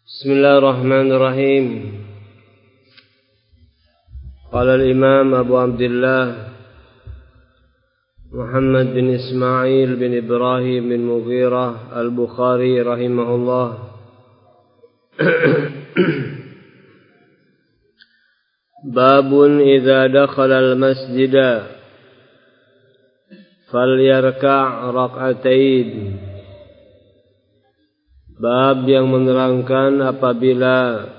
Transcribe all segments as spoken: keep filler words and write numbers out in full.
Bismillahirrahmanirrahim. Qala al-Imam Abu Abdullah Muhammad bin Ismail bin Ibrahim bin Mughirah al-Bukhari rahimahullah. Babun idza dakhala al-masjida falyarka' rak'atain. Bab yang menerangkan apabila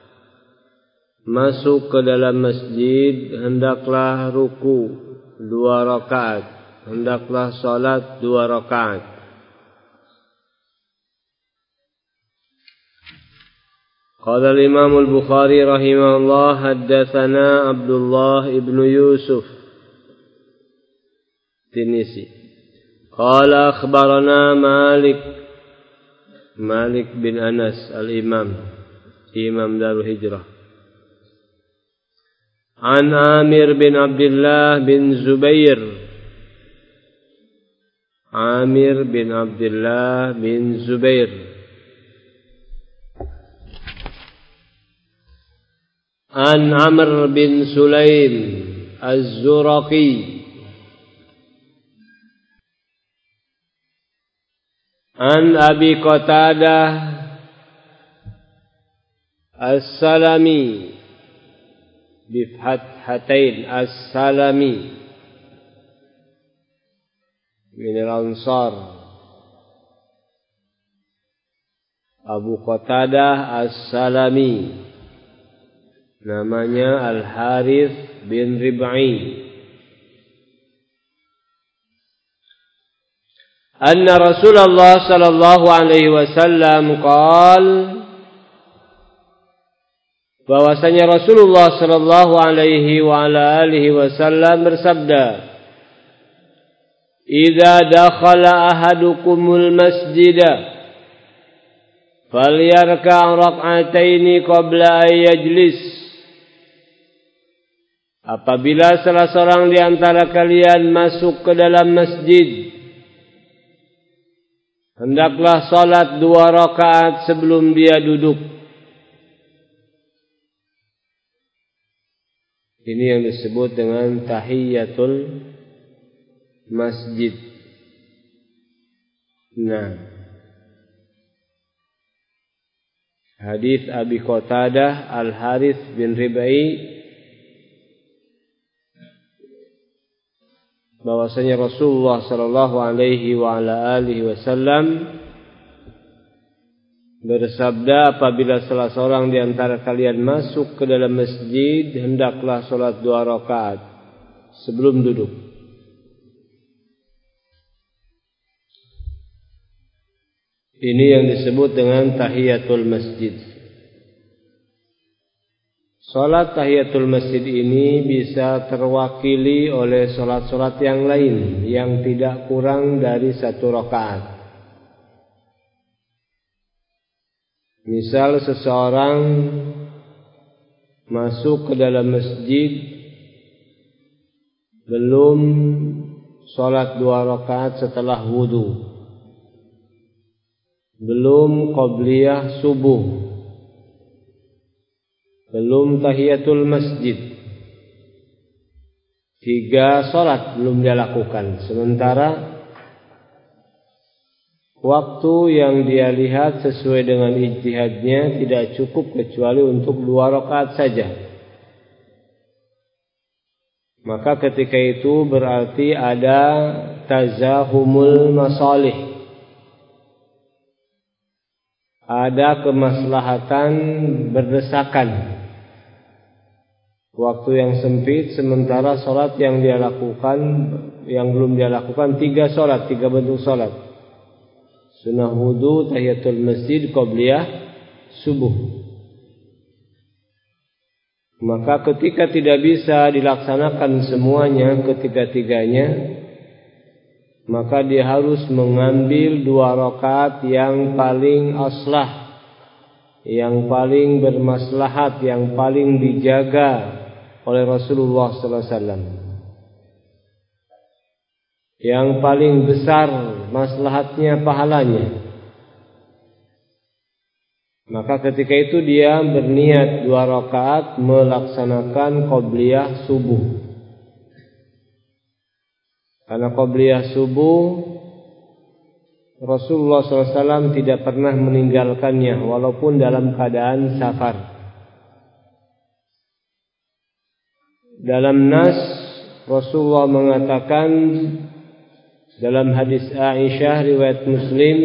masuk ke dalam masjid hendaklah ruku dua rakaat, hendaklah salat dua rakaat. Qala al-Imam al-Bukhari rahimahullah haddatsana Abdullah ibn Yusuf Tinisi. Qala akhbarana Malik Malik bin Anas al-Imam Imam Darul Hijrah An Amir bin Abdullah bin Zubair Amir bin Abdullah bin Zubair An Amr bin Sulaim Az-Zuraqi An Abi Qatadah As-Salami Bifhathatain As-Salami min al-Ansar. Abu Qatadah As-Salami namanya Al-Harith bin Rib'i. Anna Rasulullah sallallahu alaihi wasallam qaal, bahwasanya Rasulullah sallallahu alaihi wa ala alihi wasallam bersabda, "Idza dakhala ahadukumul masjida falyarka' rak'ataini qabla an yajlis." Apabila salah seorang di antara kalian masuk ke dalam masjid, hendaklah salat dua rakaat sebelum dia duduk. Ini yang disebut dengan tahiyatul masjid. Nah, hadis Abi Qatadah Al-Harith bin Rib'i, bahwasanya Rasulullah sallallahu alaihi wa ala alihi wasallam bersabda, apabila salah seorang di antara kalian masuk ke dalam masjid, hendaklah salat dua rakaat sebelum duduk. Ini yang disebut dengan tahiyatul masjid. Salat tahiyatul masjid ini bisa terwakili oleh salat-salat yang lain yang tidak kurang dari satu rakaat. Misal seseorang masuk ke dalam masjid belum salat dua rakaat setelah wudu, belum qabliyah subuh, belum tahiyatul masjid, tiga salat belum dia lakukan, sementara waktu yang dia lihat sesuai dengan ijtihadnya tidak cukup kecuali untuk dua rakaat saja. Maka ketika itu berarti ada tazahumul masalih, ada kemaslahatan berdesakan. Waktu yang sempit, sementara salat yang dia lakukan, yang belum dia lakukan tiga salat, tiga bentuk salat. Sunnah wudu, tahiyatul masjid, qabliyah subuh. Maka ketika tidak bisa dilaksanakan semuanya ketiga-tiganya, maka dia harus mengambil dua rakaat yang paling aslah, yang paling bermaslahat, yang paling dijaga oleh Rasulullah sallallahu alaihi wasallam, yang paling besar maslahatnya, pahalanya. Maka ketika itu dia berniat dua rakaat melaksanakan qobliyah subuh. Karena qobliyah subuh Rasulullah shallallahu alaihi wasallam tidak pernah meninggalkannya walaupun dalam keadaan safar. Dalam nas Rasulullah mengatakan dalam hadis Aisyah riwayat Muslim,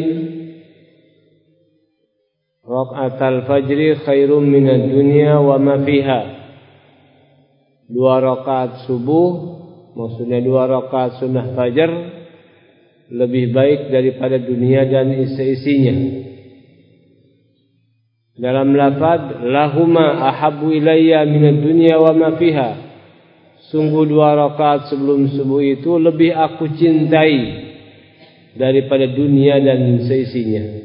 Raka'atul fajri khairum minad dunya wa ma fiha. Dua rakaat subuh, maksudnya dua rakaat sunnah fajar, lebih baik daripada dunia dan isi-isinya. Dalam lafaz lahuma ahabbu ilayya minad dunya wa ma fiha. Sungguh dua rakaat sebelum subuh itu lebih aku cintai daripada dunia dan seisinya.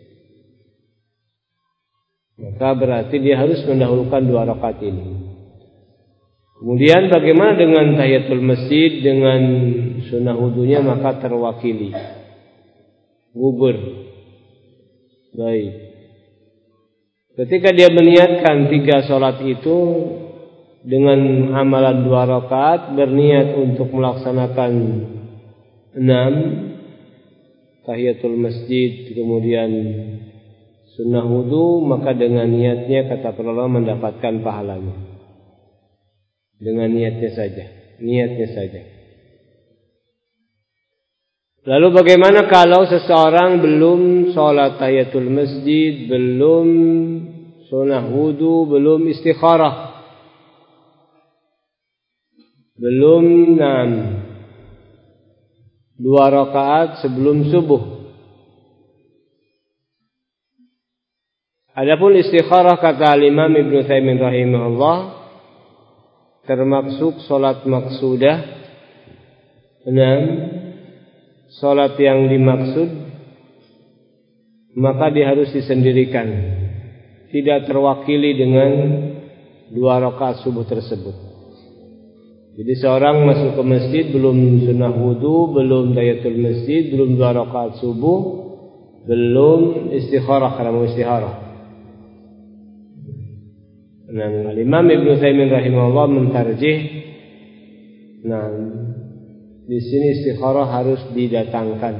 Maka berarti dia harus mendahulukan dua rakaat ini. Kemudian bagaimana dengan tahiyatul masjid, dengan sunnah wudunya, maka terwakili, gugur. Baik. Ketika dia meniatkan tiga sholat itu dengan amalan dua rakaat, berniat untuk melaksanakan enam tahiyatul masjid, kemudian sunnah wudu, maka dengan niatnya kata para ulama mendapatkan pahalanya. Dengan niatnya saja, niatnya saja. Lalu bagaimana kalau seseorang belum sholat tahiyatul masjid, belum sunnah wudu, belum istikharah, belum enam dua rakaat sebelum subuh? Adapun istikharah kata Imam Ibnu Utsaimin rahimahullah termasuk salat maksudah. enam salat yang dimaksud maka dia harus disendirikan, tidak terwakili dengan dua rakaat subuh tersebut. Jadi seorang masuk ke masjid belum sunnah wudu, belum tahiyatul masjid, belum dua rakaat subuh, belum istikharah karena mau istikharah. Nah, Imam Ibnu Utsaimin rahimahullah mentarjih, nah di sini istikharah harus didatangkan.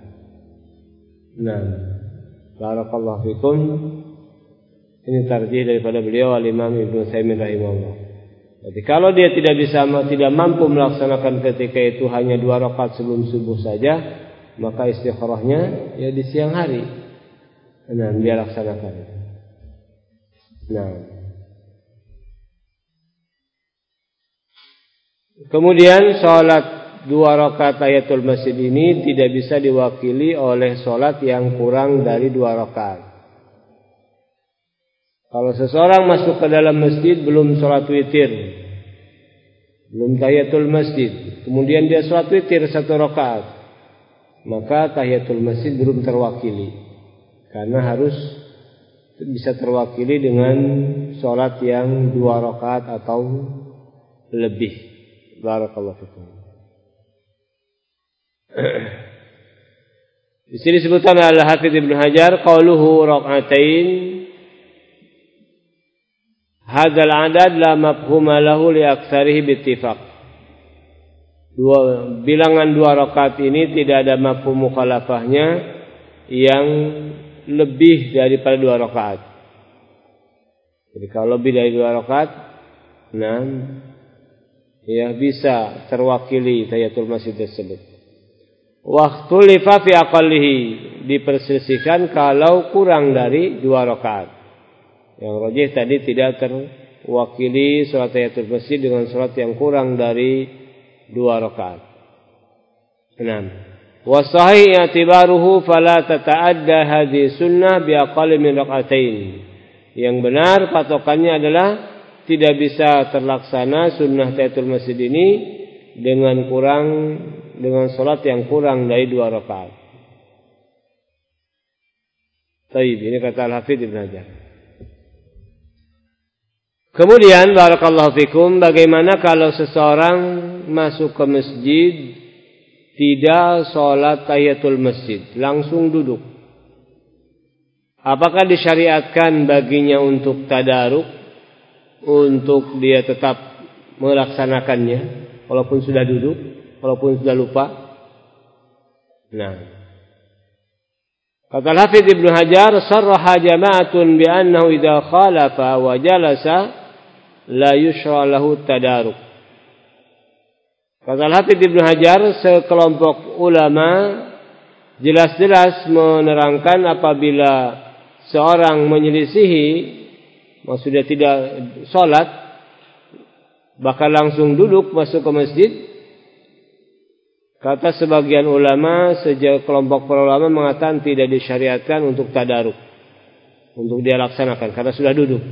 Nah, barakallahu fikum. Ini tarjih daripada beliau Imam Ibnu Utsaimin rahimahullah. Jadi kalau dia tidak bisa, tidak mampu melaksanakan ketika itu hanya dua rakaat sebelum subuh saja, maka istikharahnya ya di siang hari. Nah, dia laksanakan. Nah. Kemudian sholat dua rakaat tahiyatul masjid ini tidak bisa diwakili oleh sholat yang kurang dari dua rakaat. Kalau seseorang masuk ke dalam masjid belum sholat witir, belum tahiyatul masjid, kemudian dia sholat witir satu rakaat, maka tahiyatul masjid belum terwakili, karena harus bisa terwakili dengan sholat yang dua rakaat atau lebih. Barakallahu fikum. Di sini disebutkan oleh Hafidz Ibnu Hajar qauluhu rak'atain, hadzal adad la mafhuma lahu li aktsarihi bittifaq. Dua bilangan dua rakaat ini tidak ada mafhum mukhalafahnya yang lebih daripada dua rakaat. Jadi kalau lebih dari dua rakaat, nah ya bisa terwakili tahiyatul masjid tersebut. Waktu lifa fi aqallihi, diperselisihkan kalau kurang dari dua rakaat. Yang rajih tadi tidak terwakili salat tahiyatul masjid dengan salat yang kurang dari dua rakaat. enam. Wa sahih i'tibaruhu fala tata'adda hadhihi sunnah bi aqalli min rak'atain. Yang benar patokannya adalah tidak bisa terlaksana sunnah tahiyatul masjid ini dengan kurang dengan salat yang kurang dari dua rakaat. Baik, ini kata Al-Hafidz Ibnu Hajar. Kemudian barakallahu fikum, bagaimana kalau seseorang masuk ke masjid tidak salat tahiyatul masjid, langsung duduk. Apakah disyariatkan baginya untuk tadaruk, untuk dia tetap melaksanakannya walaupun sudah duduk, walaupun sudah lupa? Nah, kata Hafidz Ibnu Hajar, sarraha jama'atun bi annahu idza khalafa wa jalasa la yushra lahu tadaruk. Kata Hafidz Ibnu Hajar, sekelompok ulama jelas-jelas menerangkan apabila seorang menyelisihi, maksudnya tidak sholat, bahkan langsung duduk masuk ke masjid, kata sebagian ulama, sejak kelompok para ulama mengatakan tidak disyariatkan untuk tadaruk, untuk dia laksanakan karena sudah duduk.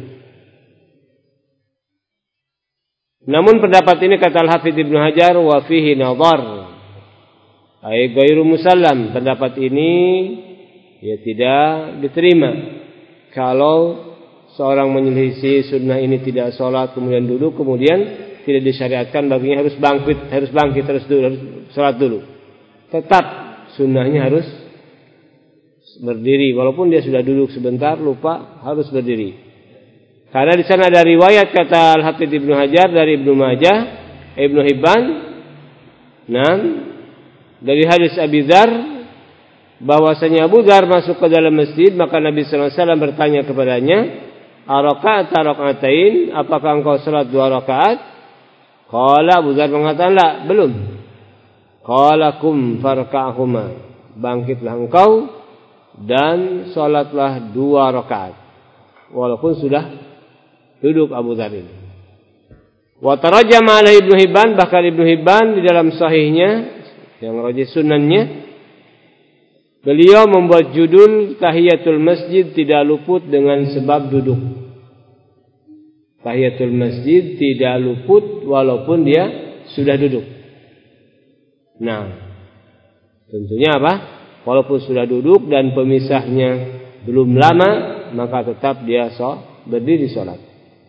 Namun pendapat ini kata Al-Hafidz Ibnu Hajar, wa fihi nadhar, ay ghairu musallam. Pendapat ini ya tidak diterima kalau seorang menyelisih sunnah ini tidak sholat kemudian duduk, kemudian tidak disyariatkan baginya harus bangkit, harus bangkit terus dulu, harus sholat dulu. Tetap sunnahnya harus berdiri, walaupun dia sudah duduk sebentar lupa, harus berdiri. Karena di sana ada riwayat kata Al-Hafidz Ibnu Hajar dari Ibnu Majah, Ibnu Hibban, nah, dari hadis Abi Dzar, bahwasanya Abu Dzar masuk ke dalam masjid, maka Nabi sallallahu alaihi wasallam bertanya kepadanya, "Arakaat rakaatain, apakah engkau salat dua rakaat?" Qala, Abu Dzar mengatakan, "La, belum." Qala kum farka'huma, bangkitlah engkau dan salatlah dua rakaat. Walaupun sudah duduk Abu Dzar ini. Wa tarajjama ala Ibnu Hibban, bahkan Ibnu Hibban di dalam sahihnya yang rajih sunannya, beliau membuat judul tahiyatul masjid tidak luput dengan sebab duduk. Tahiyatul masjid tidak luput walaupun dia sudah duduk. Nah, tentunya apa? Walaupun sudah duduk dan pemisahnya belum lama, maka tetap dia so, berdiri sholat.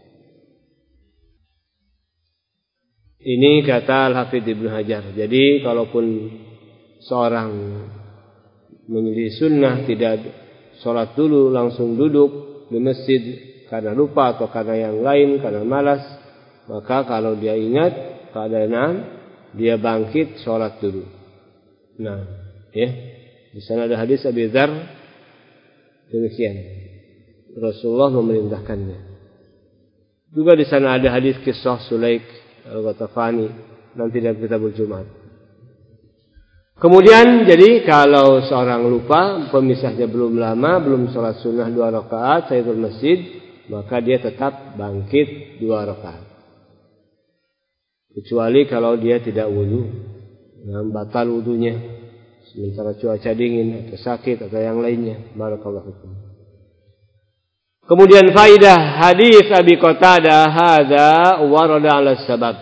Ini kata Al-Hafidz Ibnu Hajar. Jadi kalaupun seorang menyelisih sunnah tidak sholat dulu, langsung duduk di masjid karena lupa atau karena yang lain, karena malas, maka kalau dia ingat keadaan, dia bangkit sholat dulu. Nah, ya, di sana ada hadis Abi Dzar demikian. Rasulullah memerintahkannya. Juga di sana ada hadis kisah Sulaik Al-Ghatafani nanti dalam Kitabul Jumat. Kemudian jadi kalau seorang lupa, pemisahnya belum lama, belum sholat sunnah dua rakaat tahiyatul masjid, maka dia tetap bangkit dua rakaat. Kecuali kalau dia tidak wudu, nah, batal wudunya, sementara cuaca dingin atau sakit atau yang lainnya. Barakallahu fikum. Kemudian faidah hadis Abi Qatadah hadza warada 'ala sabab.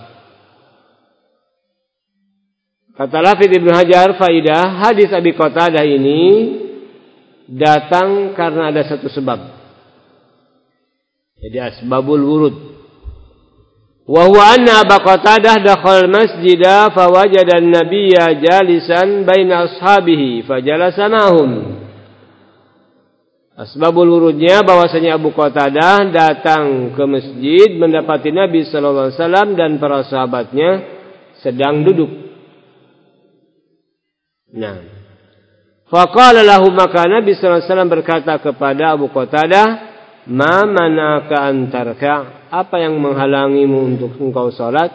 Kata Hafidz Ibnu Hajar, faidah hadis Abi Qatadah ini datang karena ada satu sebab. Jadi asbabul wurud. Wa huwa anna Abu Qatadah dakhala al-masjida fawajada an-nabiyya jalisan baina ashabihi fajalasa ma'hum. Asbabul wurudnya bahwasanya Abu Qatadah datang ke masjid mendapati Nabi sallallahu alaihi wasallam dan para sahabatnya sedang duduk. Nah, faqala lahu, maka Nabi sallallahu alaihi wasallam berkata kepada Abu Qatadah, "Ma manaka an tarka'? Apa yang menghalangimu untuk engkau salat?"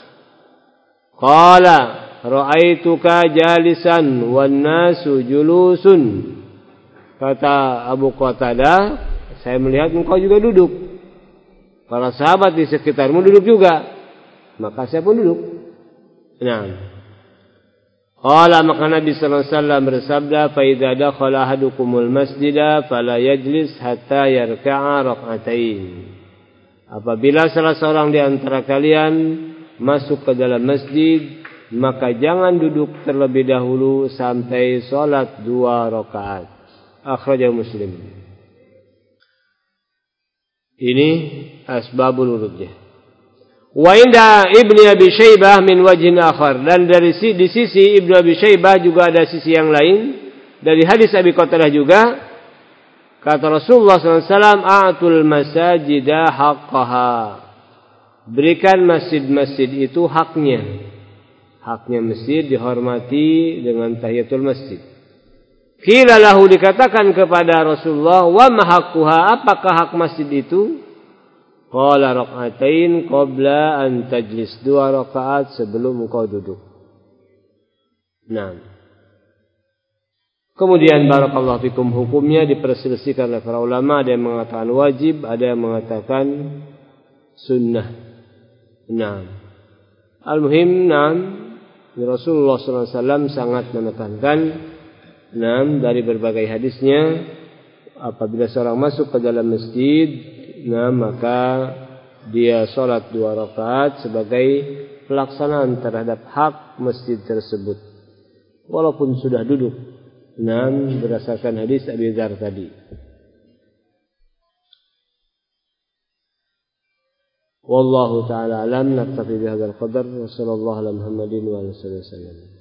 Qala, "Ra'aituka jalisan wan nasu julusun." Kata Abu Qatadah, "Saya melihat engkau juga duduk. Para sahabat di sekitarmu duduk juga. Maka saya pun duduk." Nah, qala, maka Nabi sallallahu alaihi wasallam bersabda, "Fa idza dakhala ahadukumul masjida fala yajlis hatta yarka'a rak'atain." Apabila salah seorang di antara kalian masuk ke dalam masjid, maka jangan duduk terlebih dahulu sampai salat dua rakaat. Akhrajahu Muslim. Ini asbabul wurudnya. Wa inda Ibnu Abi Syaibah min wajhin akhar, dan dari di sisi Ibnu Abi Syaibah juga ada sisi yang lain dari hadis Abi Qatadah juga, Kata Rasulullah sallallahu alaihi wasallam, "A'tul masajida haqqaha." Berikan masjid-masjid itu haknya. Haknya masjid dihormati dengan tahiyatul masjid. Qila lahu, dikatakan kepada Rasulullah, "Wa ma haqquha?" Apakah hak masjid itu? Qala rak'atain qabla an tajlis. Dua rakaat sebelum engkau duduk. Nah. Kemudian barakallahu fikum, hukumnya diperselisihkan oleh para ulama. Ada yang mengatakan wajib, ada yang mengatakan sunnah. Nah, al-muhim, nah, Rasulullah sallallahu alaihi wasallam sangat menekankan, nah, dari berbagai hadisnya, apabila seorang masuk ke dalam masjid, nah, maka dia sholat dua rakaat sebagai pelaksanaan terhadap hak masjid tersebut, walaupun sudah duduk. Nah, berdasarkan hadis Abi Dzar tadi. Wallahu ta'ala alam. Naktafi bihadzal qadar. Wassallallahu ala Muhammadin wa alihi wasallam.